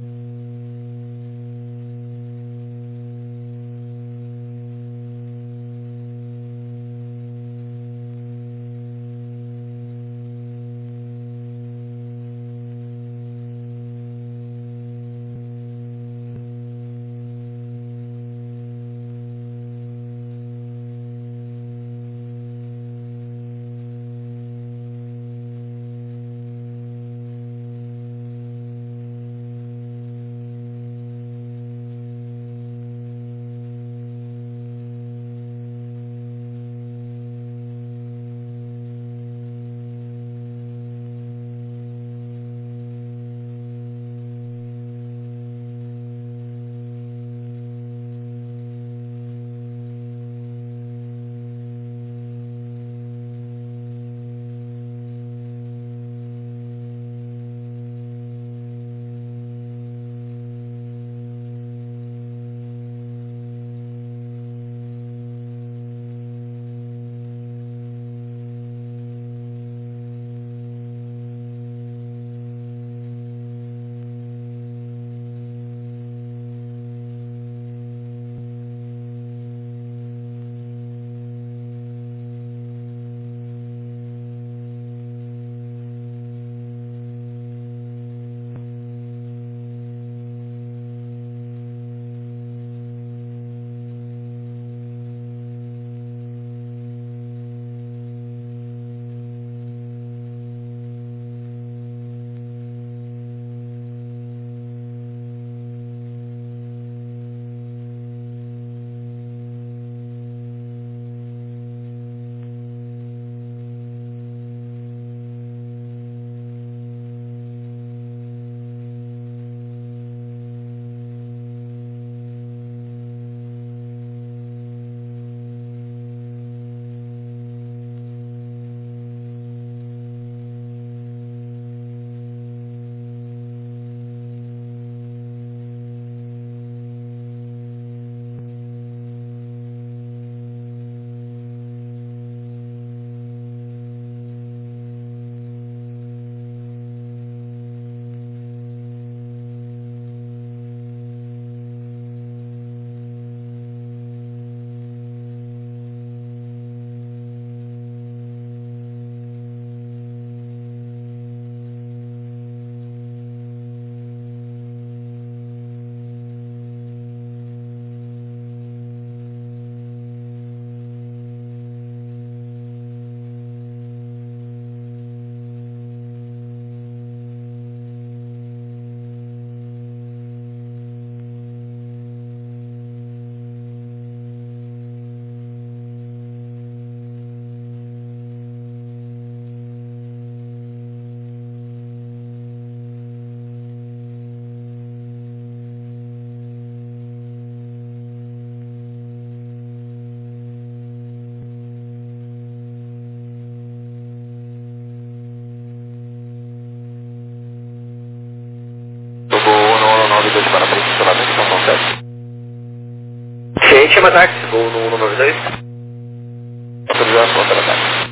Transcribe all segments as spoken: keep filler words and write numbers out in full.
dois para posicionamento, São Paulo sete. Ciente, chama táxi, voo no um nove dois. Autorização para ataque.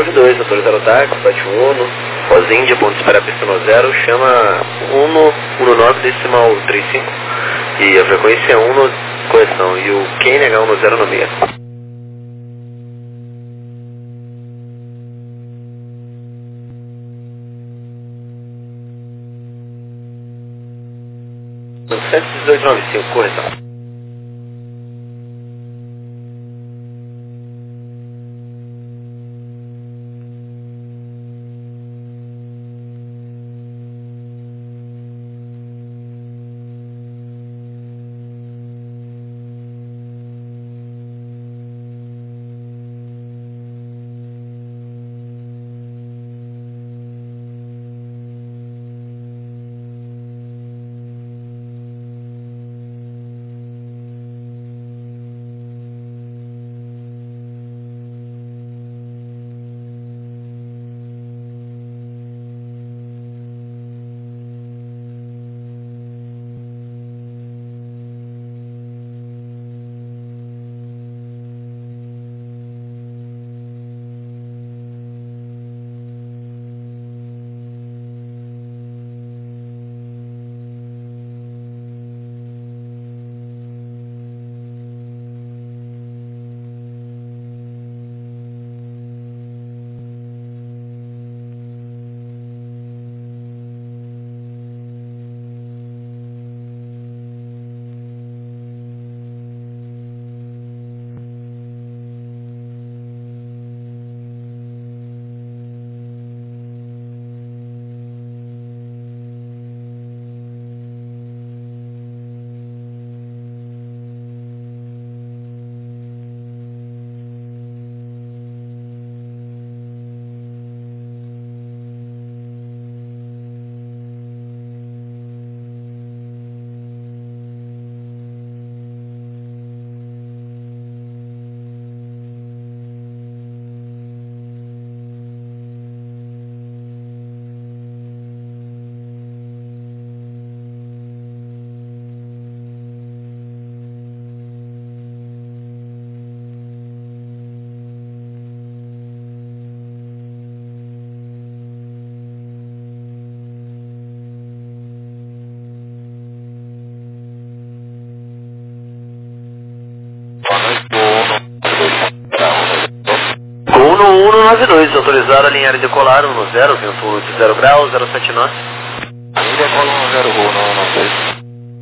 nove dois, autorizado o táxi, bate um Uno, Os Índia, ponto de espera pista no zero, chama Uno, Uno nove decimal trinta e cinco, e a frequência é Uno, correção, e o Q N H um no zero no meio. sete dois nove cinco, correção. Gol no Uno nove dois, autorizado a linha de decolar um no zero, vento de zero graus, zero sete nós. Linha decola um zero, gol no nove dois.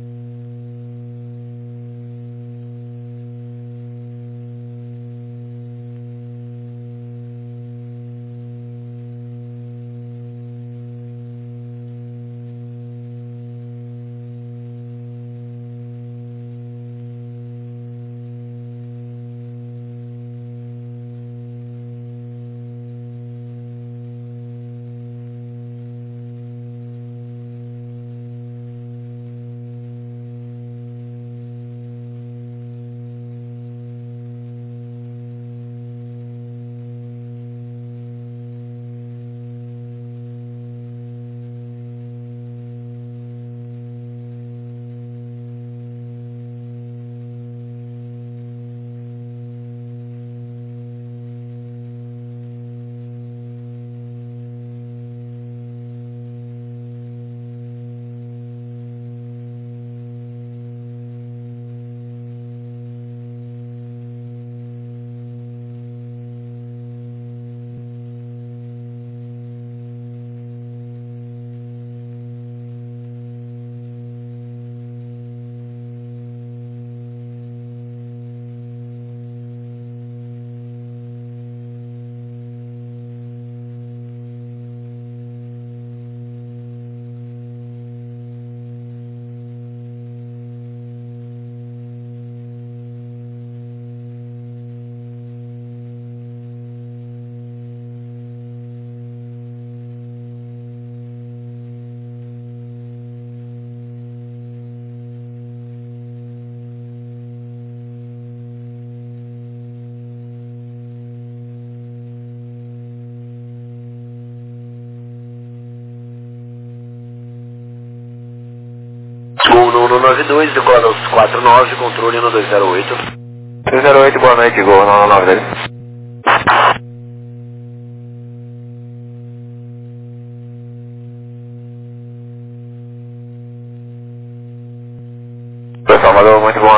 Gol no Uno nove dois, decola aos quatro nove, controle no dois zero oito. dois zero oito, boa noite, gol no nove dois.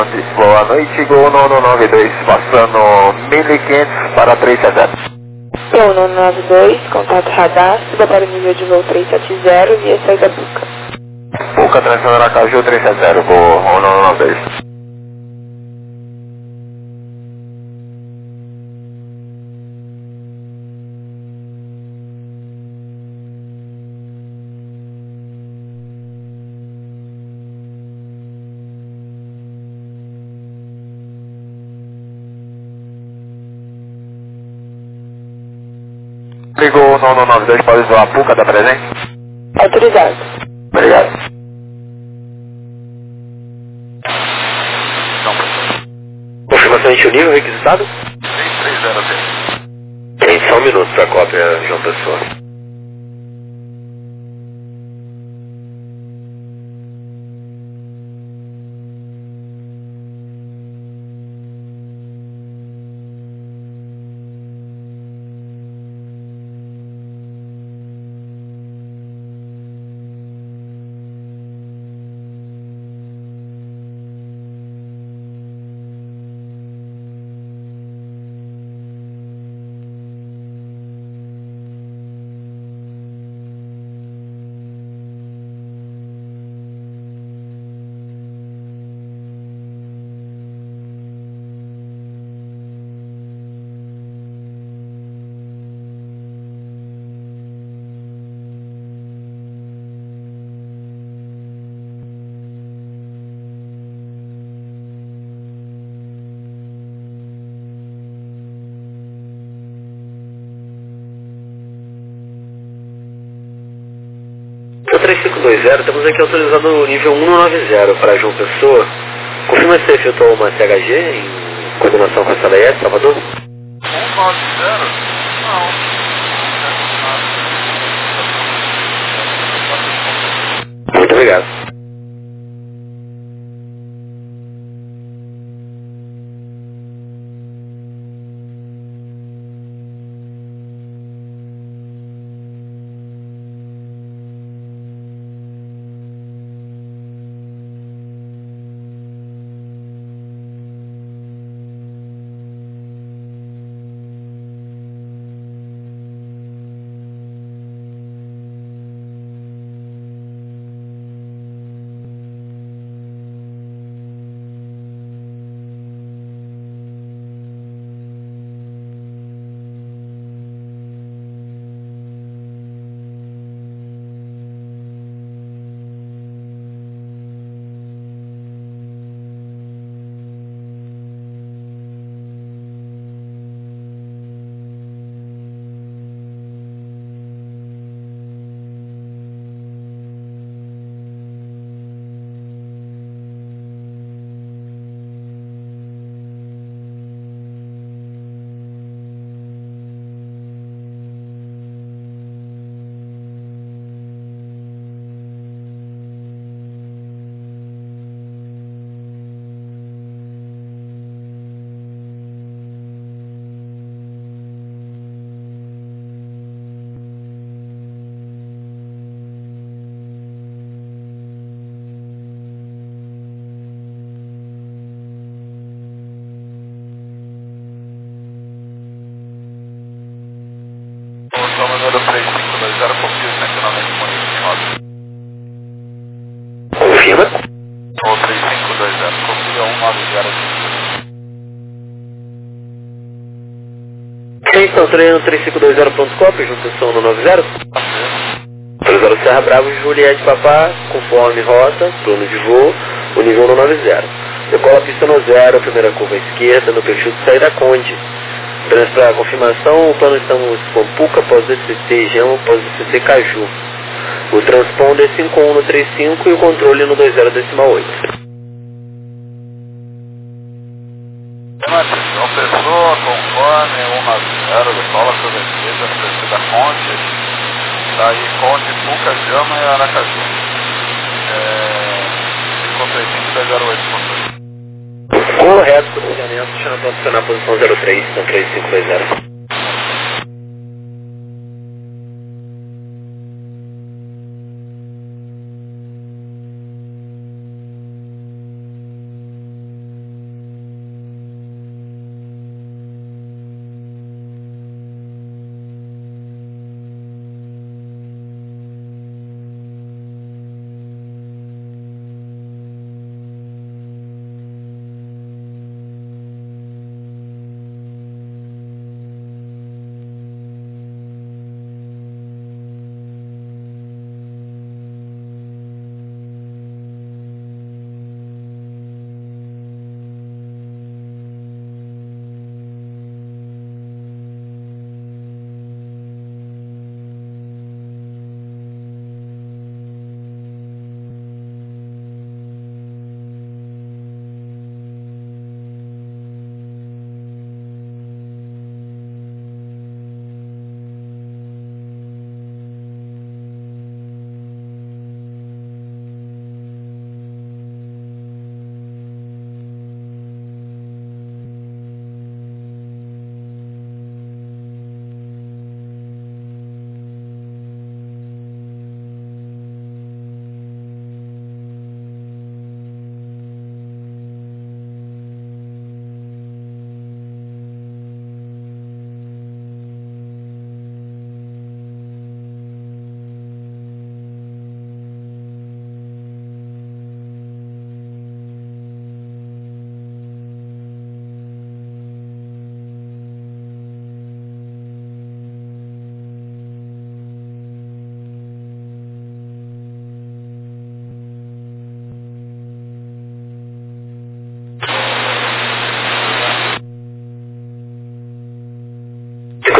Ponte. Boa noite, Gol nono nove dois, passando mil e quinhentos para três sete zero. Gol nono nove dois, contato radar, suba para o nível de voo trezentos e setenta, via saída Puca. Puca, transição Aracaju trezentos e setenta, Gol nono nove dois. Ligou nono nove dois, pode zoar a Puca, tá presente? Autorizado. Obrigado. Confirmação de nível requisitado? três três zero zero. Tem só um minuto para a cópia, João Pessoa. O três cinco dois zero, temos aqui autorizado o nível cento e noventa para João Pessoa. Confirma se efetuou uma C H G em coordenação com a Sala I S, Salvador? cento e noventa? Não. Muito obrigado. Número três cinco dois zero, confio cento e noventa disponível em roda. Confirma. Ou três cinco dois zero, confio cento e noventa. Quem está treinando três cinco dois zero ponto copy, João Pessoa cento e noventa? três zero Serra Bravo, Juliette Papá, conforme rota, plano de voo, o nível cento e noventa. Decola a pista no zero, primeira curva à esquerda, no perfil de saída Conde. Para confirmação, o plano estamos com Puca, pós D C C Gema, pós D C C Caju. O transponder cinco um no trinta e cinco e o controle no vinte decimal oito. João Pessoa, conforme cento e noventa, decola para a esquerda, perfil da Conde. Daí Conde, Puca, Gema e Aracaju. É... cinco três cinco dois zero oito ponto dois. Correto, cruzamento, chama para posicionar a posição zero três, então três cinco dois zero.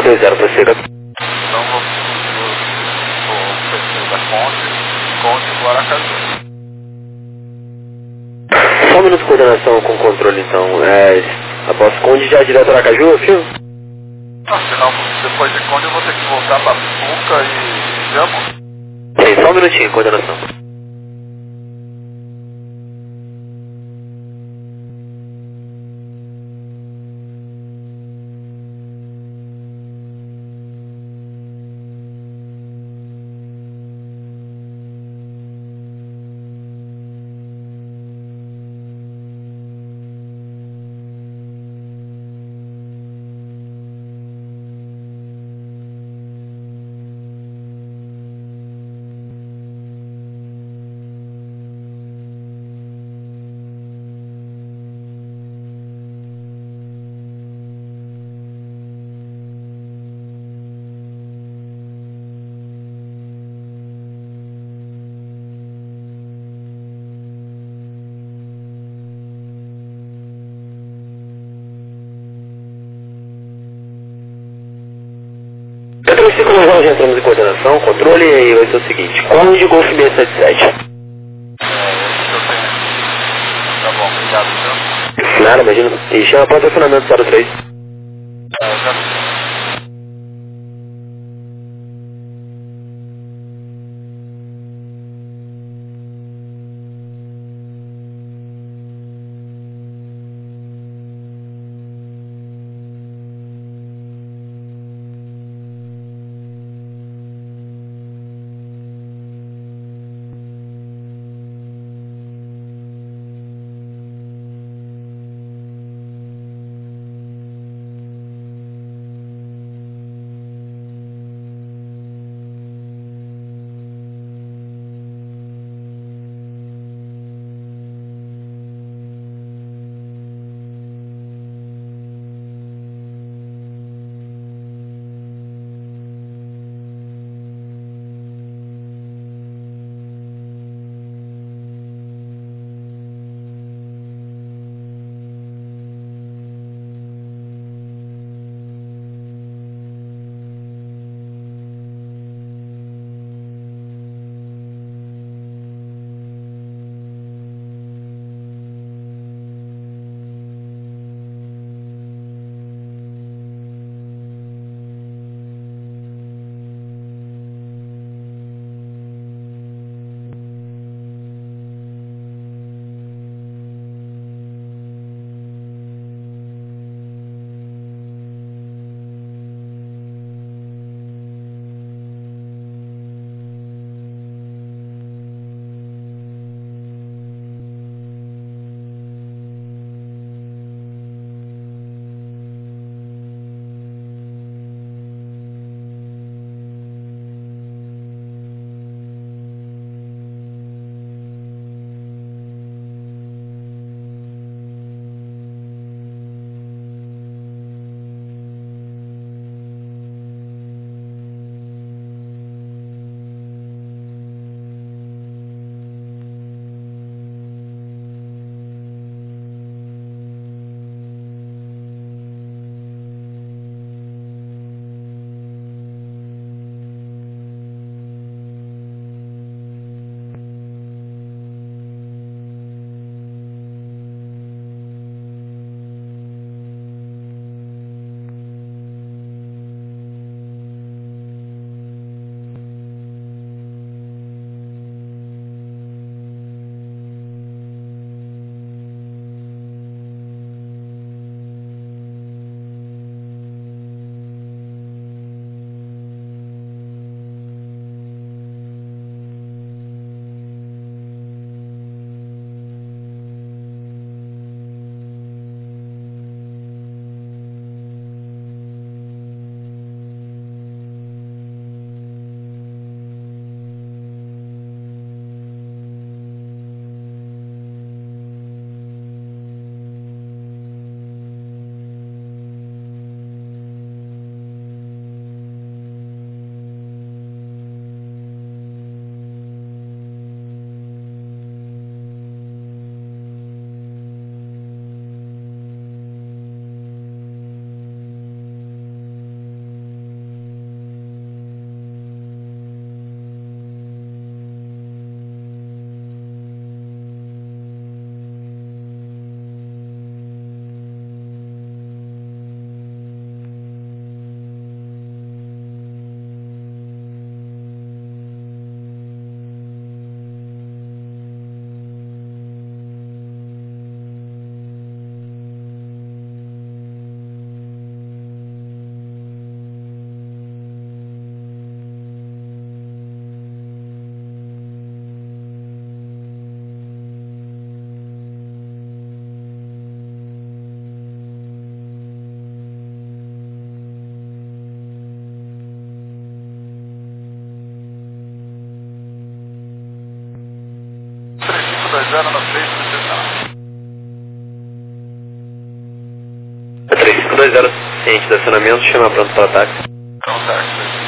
dois zero, prossiga. Então vamos subir o, o P C da Conde, Conde do Aracaju. Só um minuto de coordenação com controle então. É, após Conde já direto Aracaju, filho? Não, senão depois de Conde eu vou ter que voltar para Puca e Jamo. Sim, só um minutinho, coordenação. Pedro cinco, nós já entramos em coordenação, controle, e aí vai ser o seguinte. Conde Golf seiscentos e setenta e sete. É, isso que eu tenho aqui. Tá bom, obrigado, viu? Nada, imagina. E chama para o funcionamento zero três. É, já zero no seis, recepção. três cinco dois zero, ciente do acionamento, chama pronto para ataque. Então, certo.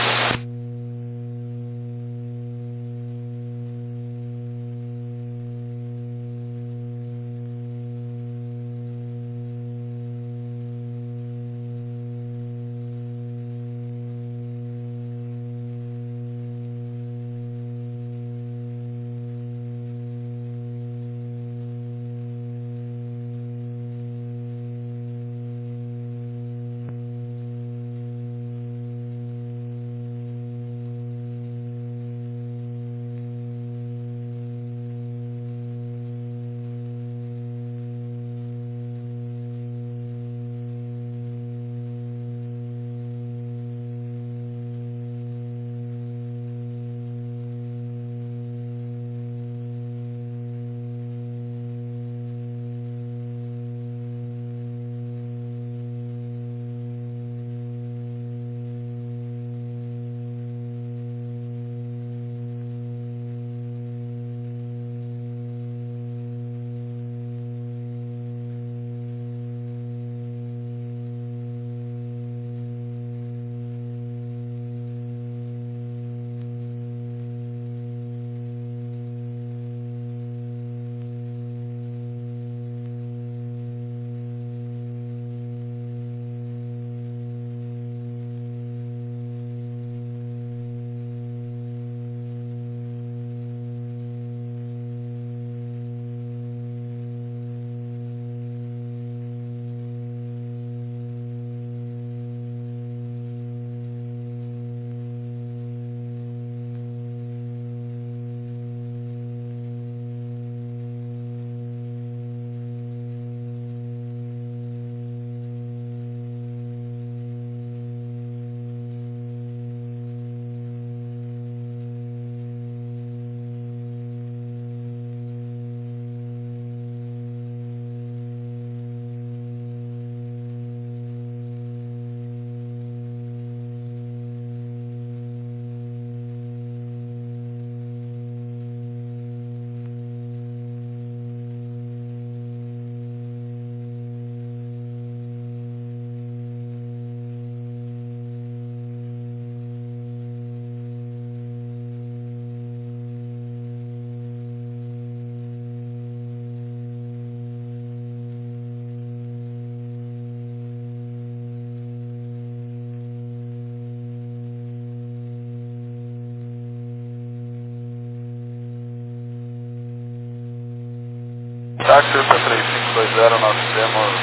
Táxi para três cinco dois zero, nós temos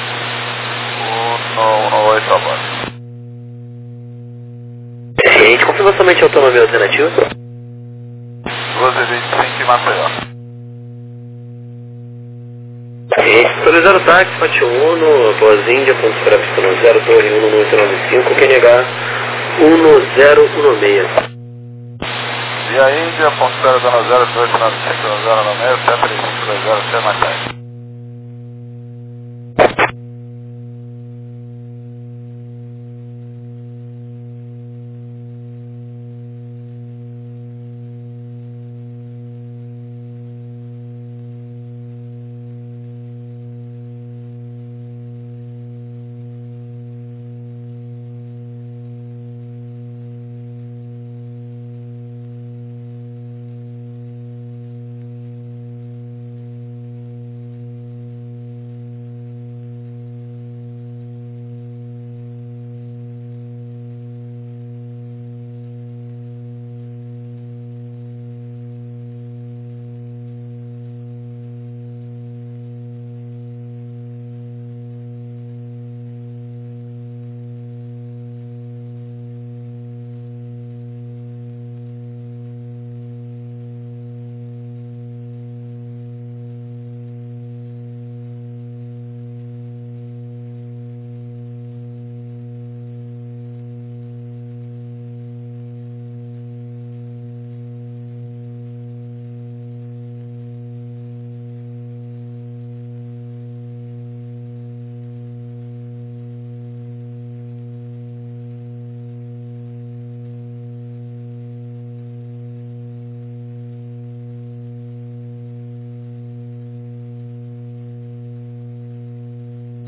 um no oito abaixo. Ciente, confirma somente a autonomia alternativa. duas e vinte e cinco em Maceió. Ciente, solicitando táxi, Fat Uno, após Índia, ponto para pista zero, torre um no oito nove cinco, Q N H um zero um seis. E a Índia, ponto zero zero zero, dois nove cinco zero no meio, sete três cinco dois zero, C Maceió.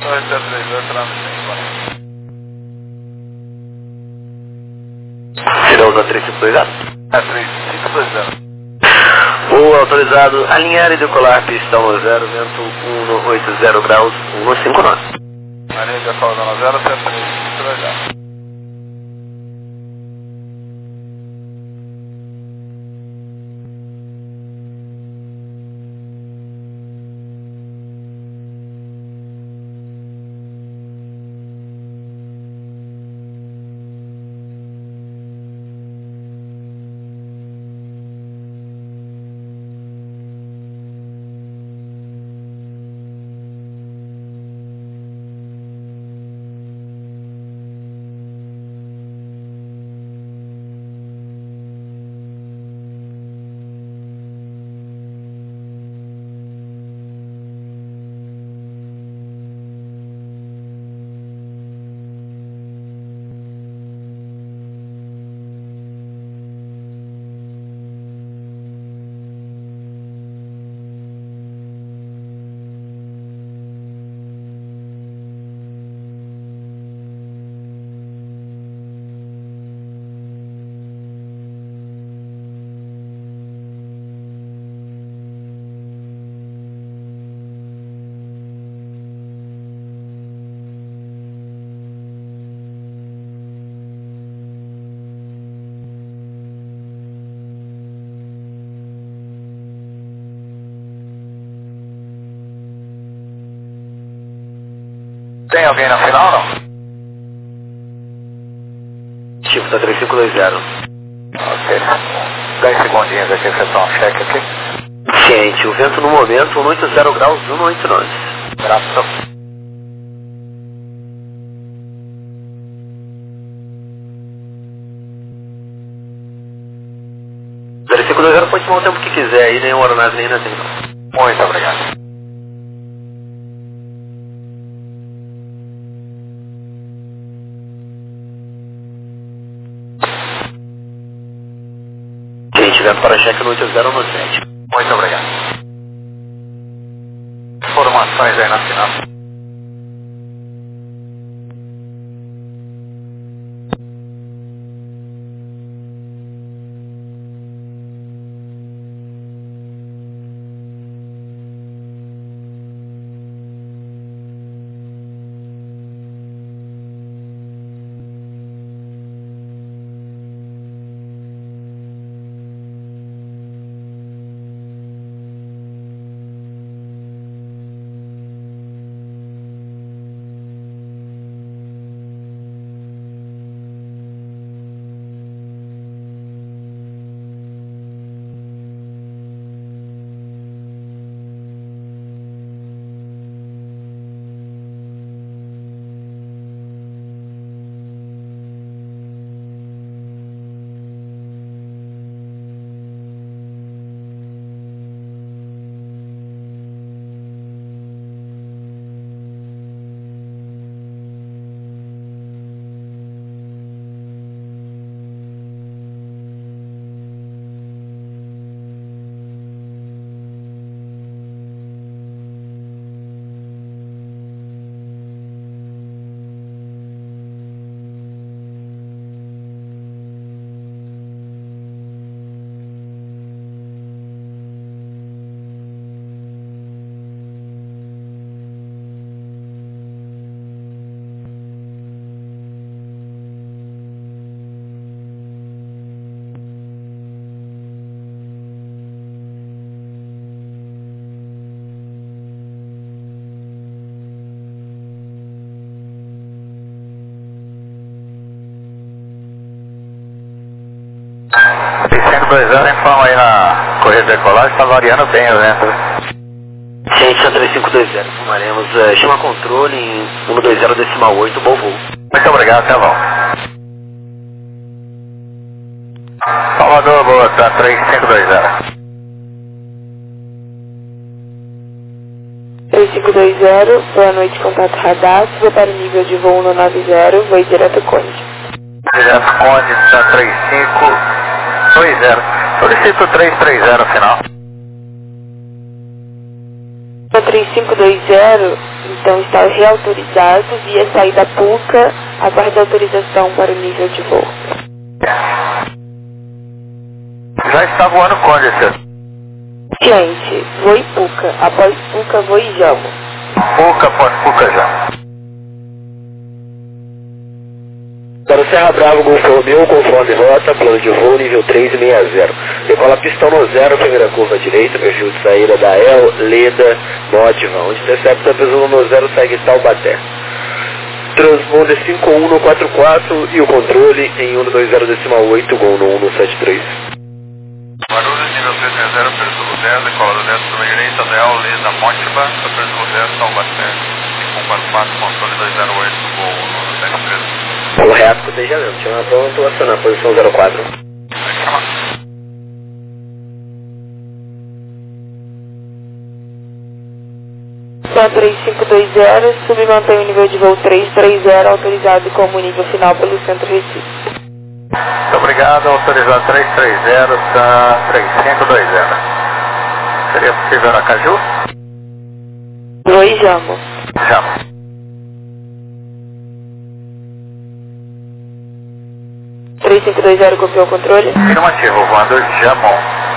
dois zero três dois, transmissão. Será usar três cinco dois zero? É, três cinco dois zero. Voo autorizado, alinhar e decolar, pista um zero, vento um oito zero graus, um cinco nove. Alinha de decolar zero zero, três cinco dois zero. Tem alguém na final, não? Tipo, tá três cinco dois zero. Ok. dez segundinhos aqui, efetuar um cheque aqui. Ciente, o vento no momento um oito zero graus, um oito nove. Graças. três cinco dois zero pode tomar o tempo que quiser aí, nem o aeronave nem nada não. Muito obrigado. Ciente, vento para cheque no oito zero no sete. Muito obrigado. Informações aí na final. seiscentos e dois anos, informa aí na corrida de decolagem, está variando bem o vento. Ciente, três cinco dois zero, informaremos. Uh, chama controle em um dois zero decimal oito, bom voo. Muito obrigado, até bom. Salvador, boa, tá três cinco dois zero. três cinco dois zero, boa noite, contato radar, suba para o nível de voo um nove zero, voo direto Conde. Direto Conde, está três cinco dois zero. Solicito três três zero final. três cinco dois zero, pistão está reautorizado via saída PUCA, aguarde autorização para o nível de voo. Já está voando Condor. Gente, voo e PUCA, após PUCA, voo e Jamo. PUCA, após PUCA já. Para o Serra Bravo, Golfo Romeu, conforme rota, plano de voo, nível três e sessenta. Decola pistão no zero, primeira curva direita, perfil de saída da El, Leda, Módiva, onde intercepta presumo no zero, segue Taubaté. Transponder cinco um quatro quatro e o controle em um dois zero decimal oito, Gol no um sete três. Guarulhos, nível três sessenta, presumo dez, decola do dez pela direita da El, Leda, Módiva, presumo dez, Taubaté. cinco um quatro quatro, controle dois zero oito, Gol no um sete três. Correto, proteja mesmo. Chama pronto, acionar posição zero quatro. Só três cinco dois zero, submantém o nível de voo três três zero, autorizado como nível final pelo Centro Recife. Muito obrigado, autorizado três três zero, tá três cinco dois zero. Seria possível Aracaju? Voo e Jamo. Já. três cinco dois zero, copiou o controle? Afirmativo, voando Jamon.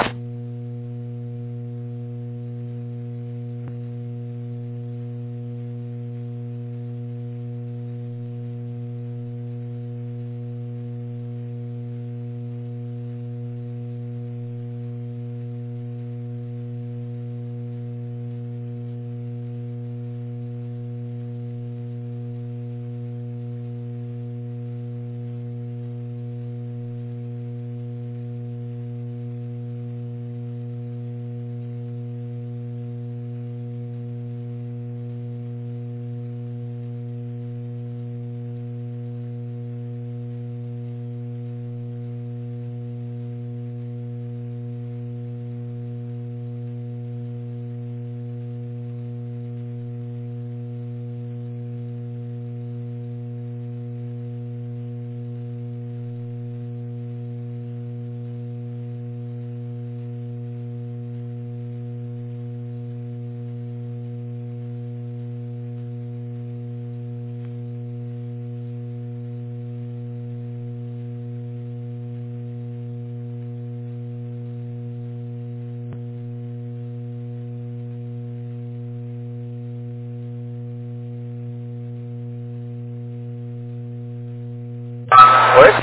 Oi?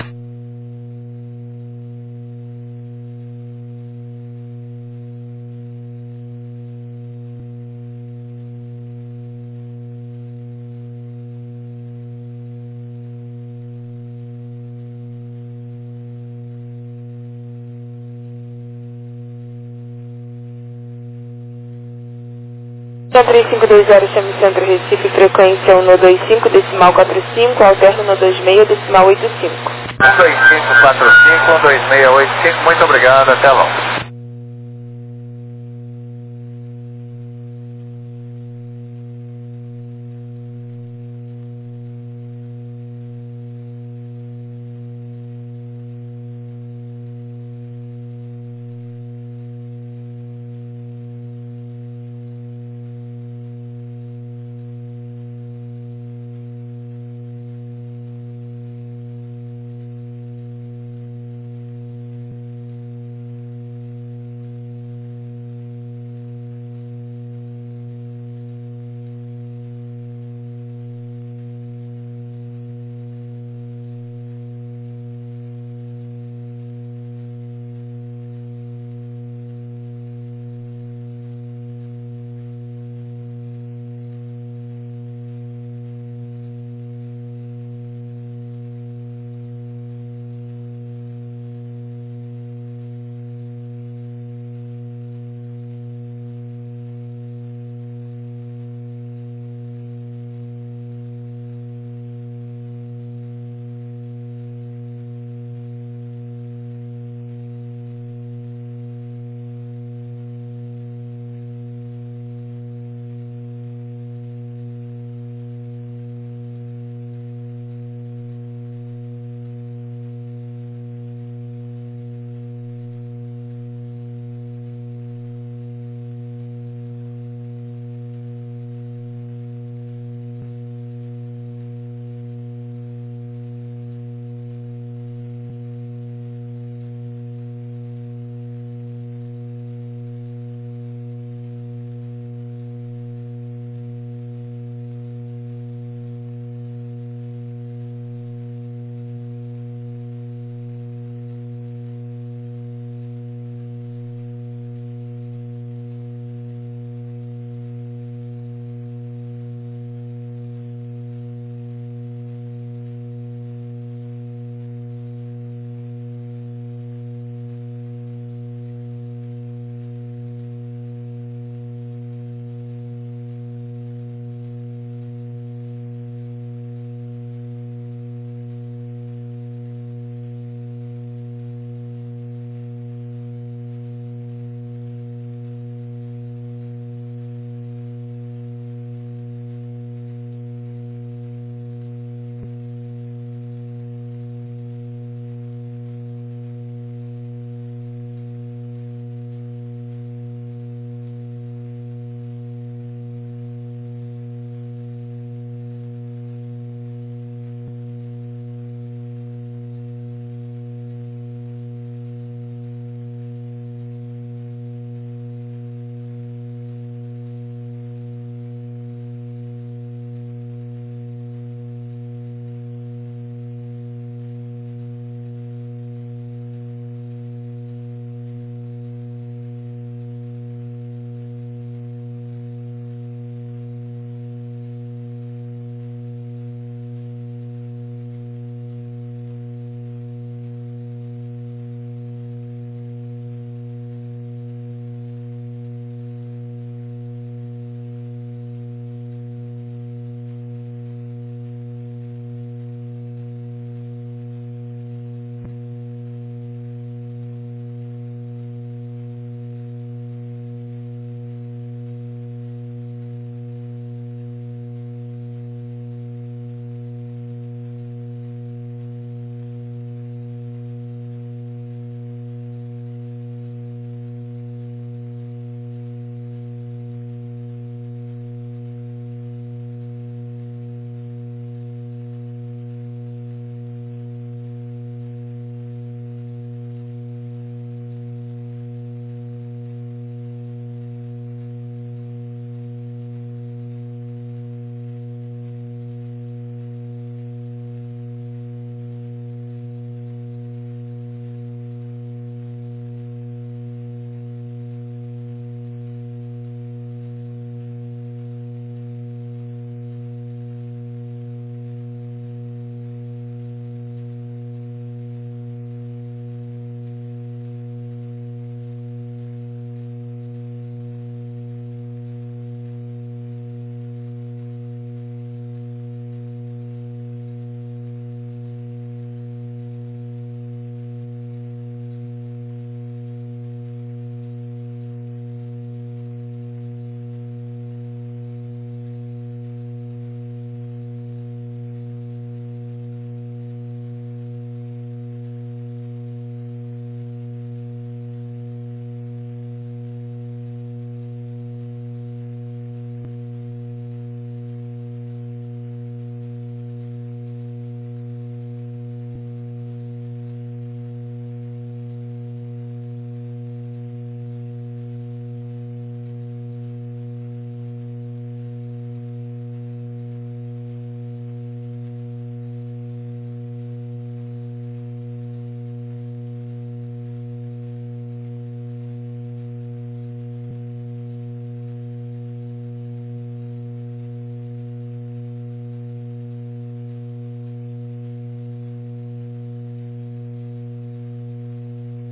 Só três cinco dois zero, chame Centro Recife, frequência um dois cinco, decimal quatro cinco, alterno no dois seis, decimal oito cinco. um dois cinco quatro cinco, um dois seis oito cinco, muito obrigado, até logo.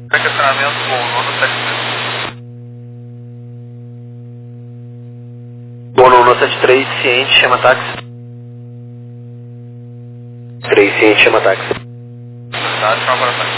Estacionamento com o Nono setenta e três. Bom, no sete três, ciente, chama táxi. três, ciente, chama táxi. Tá, chama para táxi.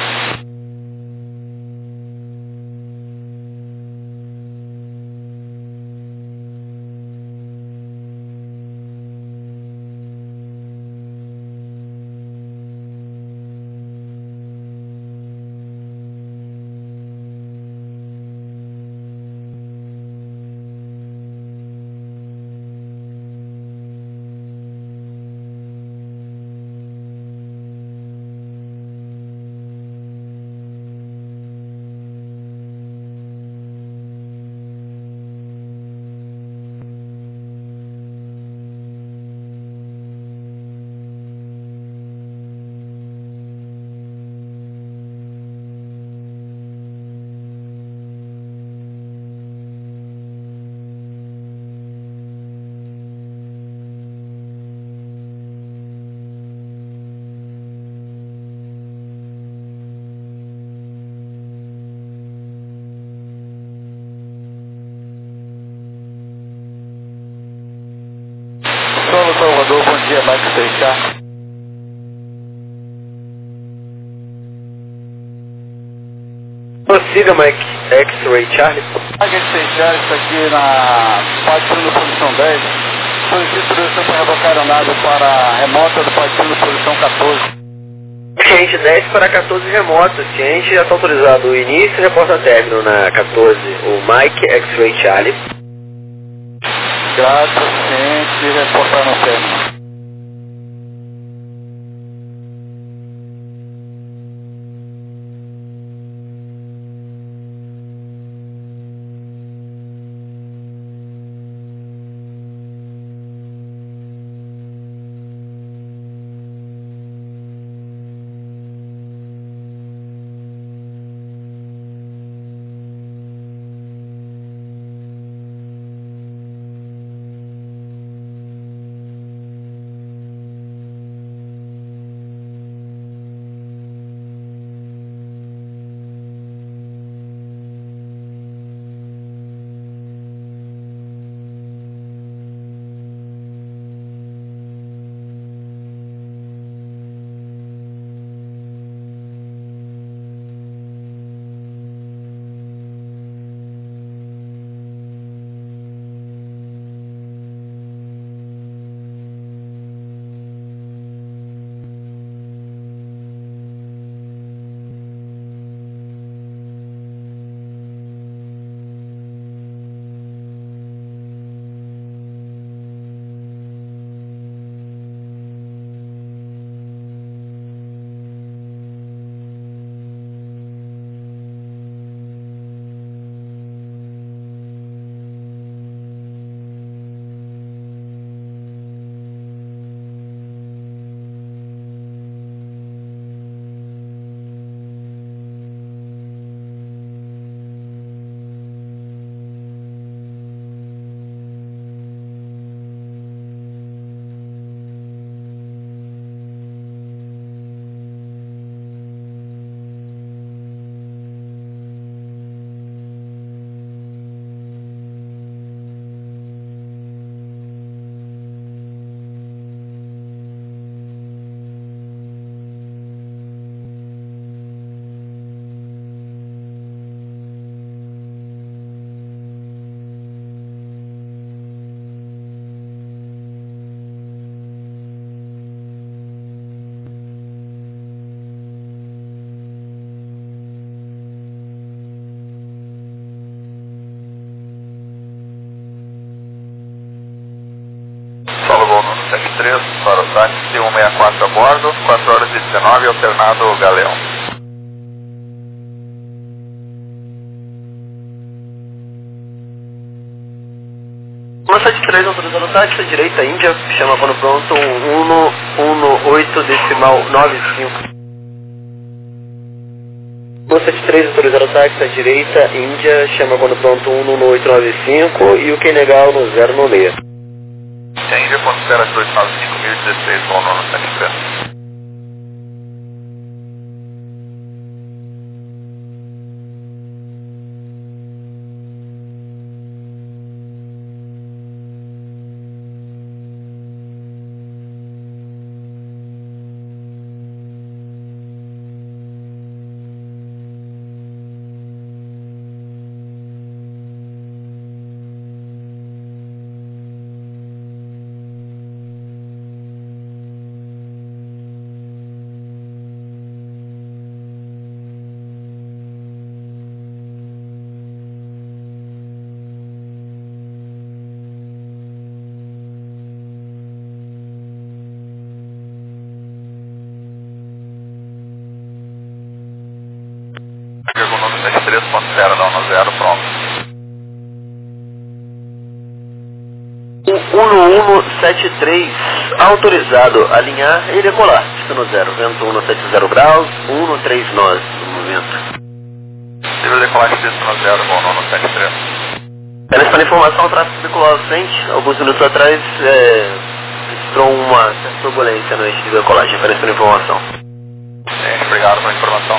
Solo Salvador, bom dia, Mike Seixar. Prossiga, Mike, X-Ray Charlie. Mike Seixar, está aqui na Patrulha Posição dez. Solicito direção para revocar a aeronave para a remota do Patrulha Posição quatorze. Ciente dez para quatorze remoto. Ciente já está autorizado o início e reporta término na quatorze. O Mike, X-Ray Charlie. Graças, ciente, reportar no término. Salvador Nono setenta e três para o táxi cento e sessenta e quatro a bordo, quatro horas e dezenove, alternado Galeão. Nono setenta e três, autorizando o táxi, direita Índia, chama quando pronto, um um oito decimal nove cinco. Nono setenta e três, autorizando o táxi, direita Índia, chama quando pronto, um um oito nove cinco e o que legal no zero nove seis. Índia, considera dois nove cinco mil e dezesseis, bom Nono setenta e três. setenta e três ponto zero, dá um zero, pronto. O um um sete três, autorizado a alinhar e decolar. Destino zero, vento um sete zero graus, um três nós no momento. Nível de decolagem destino zero, bom, um sete três. Eles para informação, o tráfego veicular ausente. Alguns minutos atrás, é, registrou uma certa turbulência no eixo de decolagem. Apenas para informação. Gente, obrigado pela informação.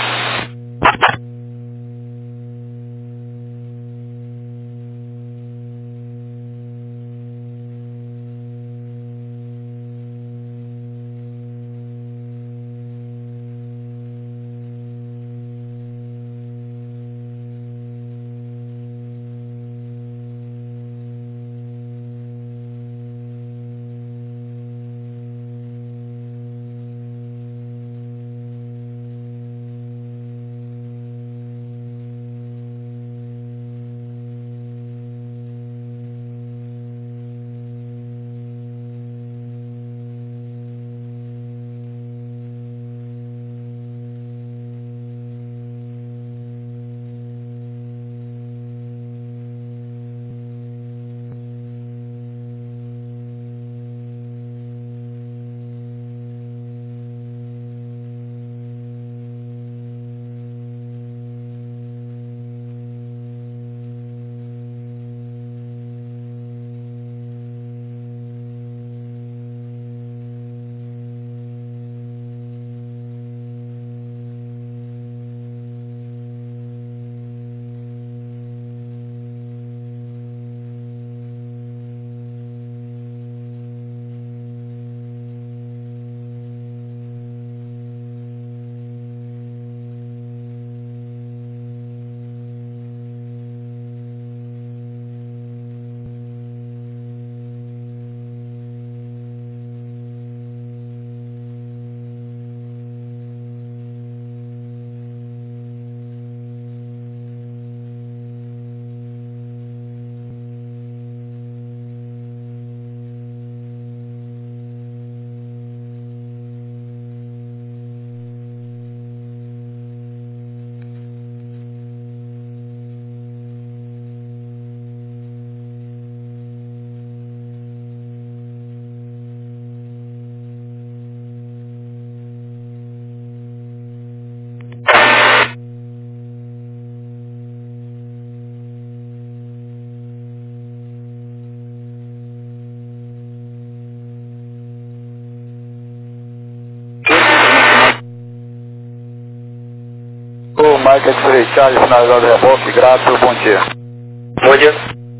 O Mike X-Ray Charlie, finalizado o reboque, grato, bom dia. Bom dia.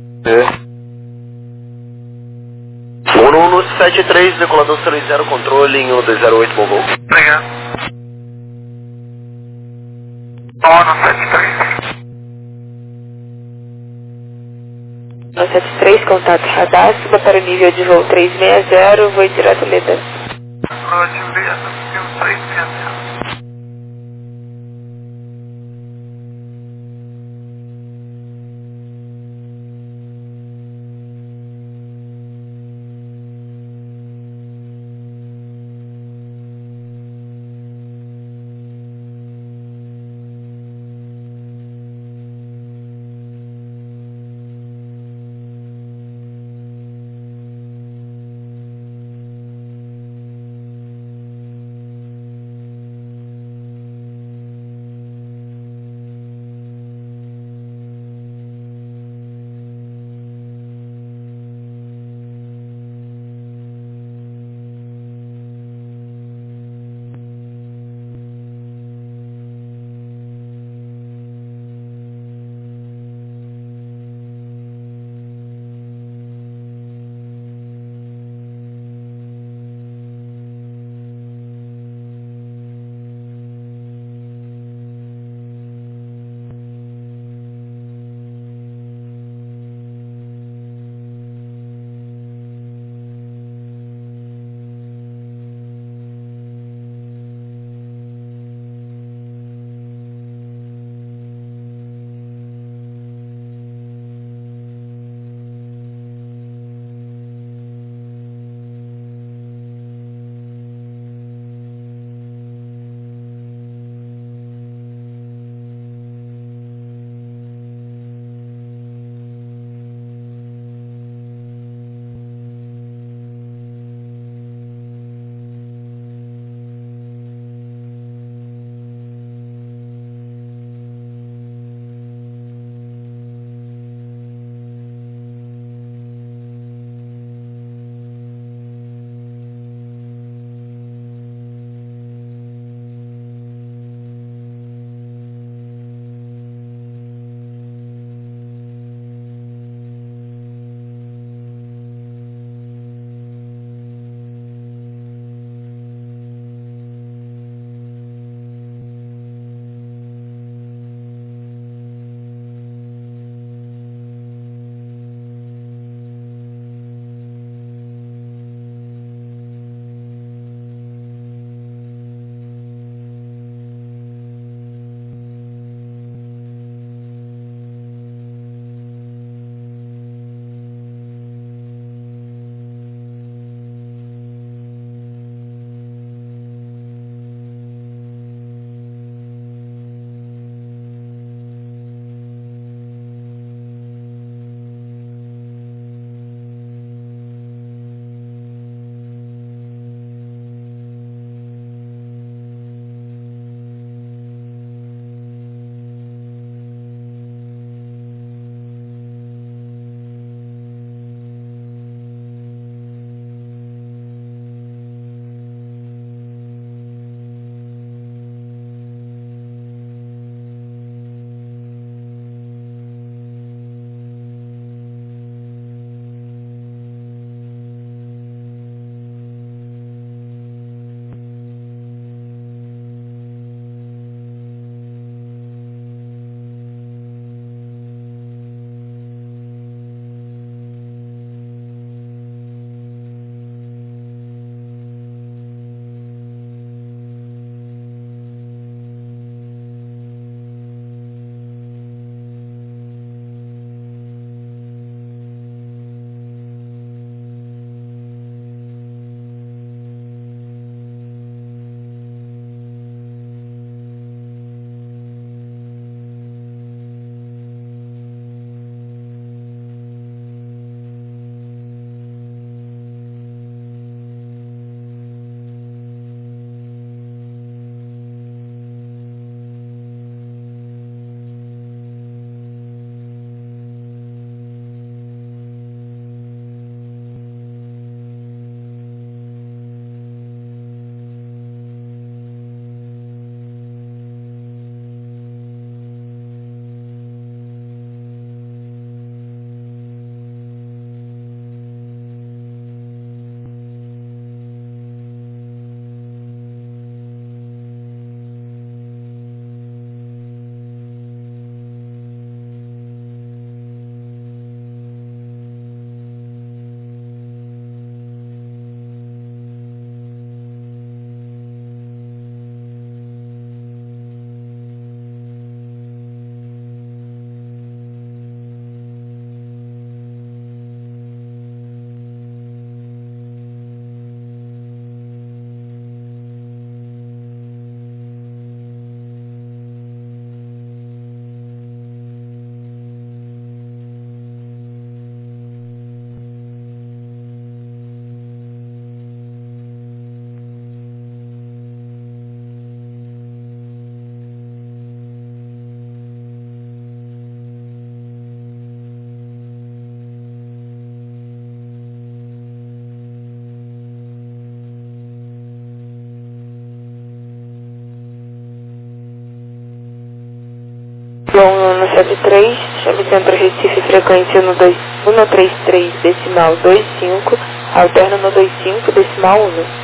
E? um um sete três, decolador três zero, controle em um dois zero oito, bom voo. Obrigado. um sete três. um sete três, contato radar, suba para o nível de voo trezentos e sessenta, voo direto Leda. Relativo Leda, nível trezentos e sessenta. Bom, no sete três, chame Centro Recife, frequência no cento e trinta e três, decimal vinte e cinco, alterno no vinte e cinco, decimal um.